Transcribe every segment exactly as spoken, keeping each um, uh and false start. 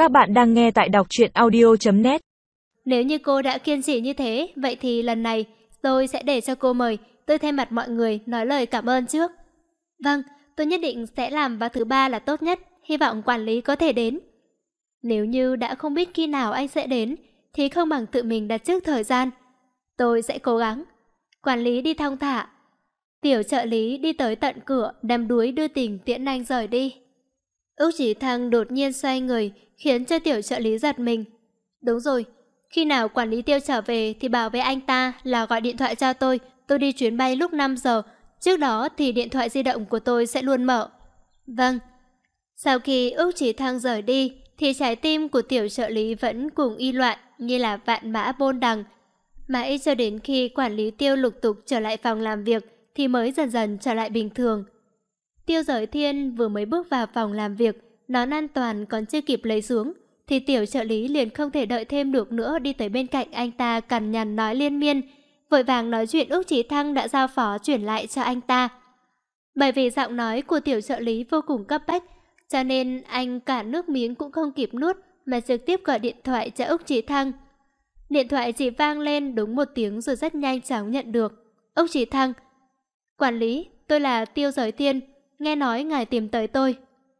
Các bạn đang nghe tại đọc truyện audio chấm net. Nếu như cô đã kiên trì như thế, vậy thì lần này tôi sẽ để cho cô mời. Tôi thay mặt mọi người nói lời cảm ơn trước. Vâng, tôi nhất định sẽ làm vào thứ ba là tốt nhất. Hy vọng quản lý có thể đến. Nếu như đã không biết khi nào anh sẽ đến, thì không bằng tự mình đặt trước thời gian. Tôi sẽ cố gắng. Quản lý đi thong thả. Tiểu trợ lý đi tới tận cửa, đắm đuối đưa tình tiễn anh rời đi. Úc Chỉ Thăng đột nhiên xoay người, khiến cho tiểu trợ lý giật mình. Đúng rồi, khi nào quản lý Tiêu trở về thì bảo với anh ta là gọi điện thoại cho tôi. Tôi đi chuyến bay lúc năm giờ. Trước đó thì điện thoại di động của tôi sẽ luôn mở. Vâng. Sau khi Úc Chỉ Thăng rời đi, thì trái tim của tiểu trợ lý vẫn cùng y loạn như là vạn mã bôn đằng. Mãi cho đến khi quản lý Tiêu lục tục trở lại phòng làm việc thì mới dần dần trở lại bình thường. Tiêu Giới Thiên vừa mới bước vào phòng làm việc, nón an toàn còn chưa kịp lấy xuống, thì tiểu trợ lý liền không thể đợi thêm được nữa, đi tới bên cạnh anh ta cằn nhằn nói liên miên, vội vàng nói chuyện Úc Chỉ Thăng đã giao phó chuyển lại cho anh ta. Bởi vì giọng nói của tiểu trợ lý vô cùng cấp bách, cho nên anh cả nước miếng cũng không kịp nuốt mà trực tiếp gọi điện thoại cho Úc Chỉ Thăng. Điện thoại chỉ vang lên đúng một tiếng rồi rất nhanh chóng nhận được. Úc Chỉ Thăng: Quản lý, tôi là Tiêu Giới Thiên, nghe nói ngài tìm tới tôi.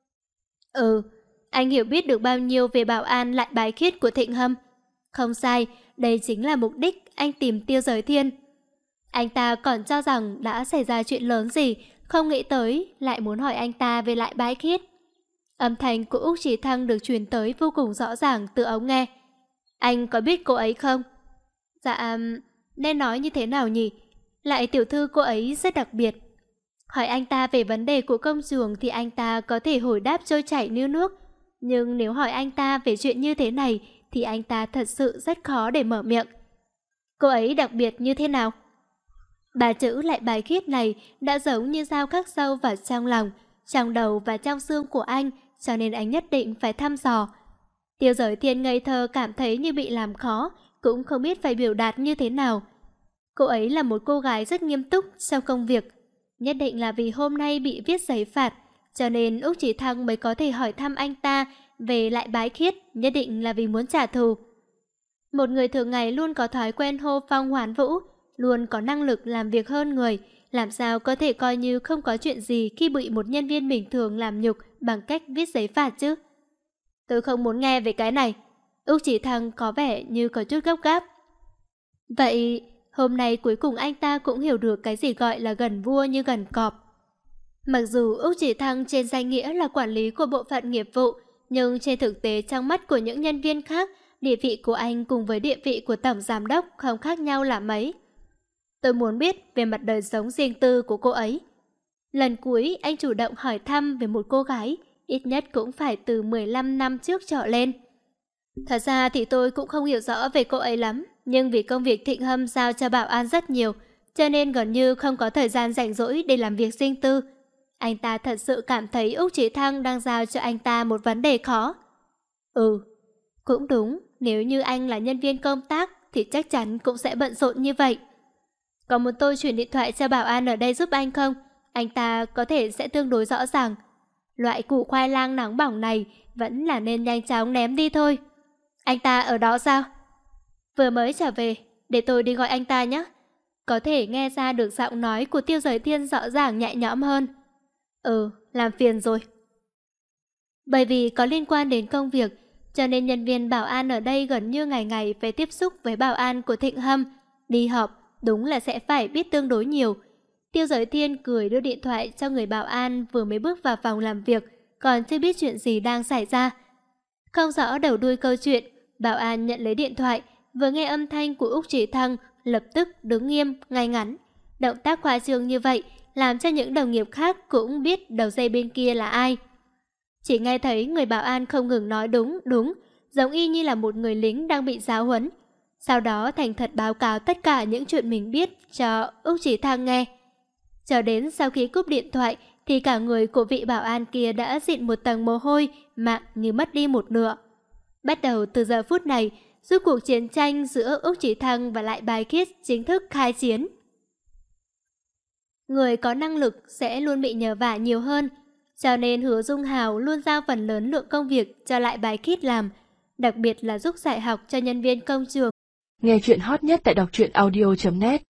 Ừ, anh hiểu biết được bao nhiêu về bảo an lại bái khiết của Thịnh Hâm? Không sai, đây chính là mục đích anh tìm Tiêu Giới Thiên. Anh ta còn cho rằng đã xảy ra chuyện lớn gì, không nghĩ tới lại muốn hỏi anh ta về lại bái khiết. Âm thanh của Úc Chỉ Thăng được truyền tới vô cùng rõ ràng từ ống nghe. Anh có biết cô ấy không? Dạ, nên nói như thế nào nhỉ? Lại tiểu thư cô ấy rất đặc biệt. Hỏi anh ta về vấn đề của công trường thì anh ta có thể hồi đáp trôi chảy như nước. Nhưng nếu hỏi anh ta về chuyện như thế này thì anh ta thật sự rất khó để mở miệng. Cô ấy đặc biệt như thế nào? Ba chữ lại bài khiết này đã giống như dao khắc sâu vào trong lòng, trong đầu và trong xương của anh, cho nên anh nhất định phải thăm dò. Tiêu Giới Thiên ngây thơ cảm thấy như bị làm khó, cũng không biết phải biểu đạt như thế nào. Cô ấy là một cô gái rất nghiêm túc trong công việc. Nhất định là vì hôm nay bị viết giấy phạt, cho nên Úc Chỉ Thăng mới có thể hỏi thăm anh ta về lại bái khiết, nhất định là vì muốn trả thù. Một người thường ngày luôn có thói quen hô phong hoán vũ, luôn có năng lực làm việc hơn người, làm sao có thể coi như không có chuyện gì khi bị một nhân viên bình thường làm nhục bằng cách viết giấy phạt chứ? Tôi không muốn nghe về cái này. Úc Chỉ Thăng có vẻ như có chút gấp gáp. Vậy hôm nay cuối cùng anh ta cũng hiểu được cái gì gọi là gần vua như gần cọp. Mặc dù Úc Chỉ Thăng trên danh nghĩa là quản lý của bộ phận nghiệp vụ, nhưng trên thực tế trong mắt của những nhân viên khác, địa vị của anh cùng với địa vị của tổng giám đốc không khác nhau là mấy. Tôi muốn biết về mặt đời sống riêng tư của cô ấy. Lần cuối anh chủ động hỏi thăm về một cô gái, ít nhất cũng phải từ mười lăm năm trước trở lên. Thật ra thì tôi cũng không hiểu rõ về cô ấy lắm, nhưng vì công việc Thịnh Hâm giao cho bảo an rất nhiều, cho nên gần như không có thời gian rảnh rỗi để làm việc riêng tư. Anh ta thật sự cảm thấy Úc Chỉ Thăng đang giao cho anh ta một vấn đề khó. Ừ, cũng đúng, nếu như anh là nhân viên công tác thì chắc chắn cũng sẽ bận rộn như vậy. Có muốn tôi chuyển điện thoại cho bảo an ở đây giúp anh không? Anh ta có thể sẽ tương đối rõ ràng. Loại củ khoai lang nóng bỏng này vẫn là nên nhanh chóng ném đi thôi. Anh ta ở đó sao? Vừa mới trở về, để tôi đi gọi anh ta nhé. Có thể nghe ra được giọng nói của Tiêu Giới Thiên rõ ràng nhẹ nhõm hơn. Ừ, làm phiền rồi. Bởi vì có liên quan đến công việc, cho nên nhân viên bảo an ở đây gần như ngày ngày phải tiếp xúc với bảo an của Thịnh Hâm. Đi họp, đúng là sẽ phải biết tương đối nhiều. Tiêu Giới Thiên cười đưa điện thoại cho người bảo an vừa mới bước vào phòng làm việc, còn chưa biết chuyện gì đang xảy ra. Không rõ đầu đuôi câu chuyện, bảo an nhận lấy điện thoại, vừa nghe âm thanh của Úc Chỉ Thăng, lập tức đứng nghiêm, ngay ngắn. Động tác khoa trương như vậy, làm cho những đồng nghiệp khác cũng biết đầu dây bên kia là ai. Chỉ nghe thấy người bảo an không ngừng nói đúng, đúng, giống y như là một người lính đang bị giáo huấn. Sau đó thành thật báo cáo tất cả những chuyện mình biết cho Úc Chỉ Thăng nghe. Cho đến sau khi cúp điện thoại thì cả người của vị bảo an kia đã dịn một tầng mồ hôi, mạng như mất đi một nửa. Bắt đầu từ giờ phút này, giúp cuộc chiến tranh giữa Úc Chỉ Thăng và lại Bái Khiết chính thức khai chiến. Người có năng lực sẽ luôn bị nhờ vả nhiều hơn. Cho nên Hứa Dung Hào luôn giao phần lớn lượng công việc cho lại bài Kít làm, đặc biệt là giúp dạy học cho nhân viên công trường. Nghe chuyện hot nhất tại đọc truyện audio chấm net.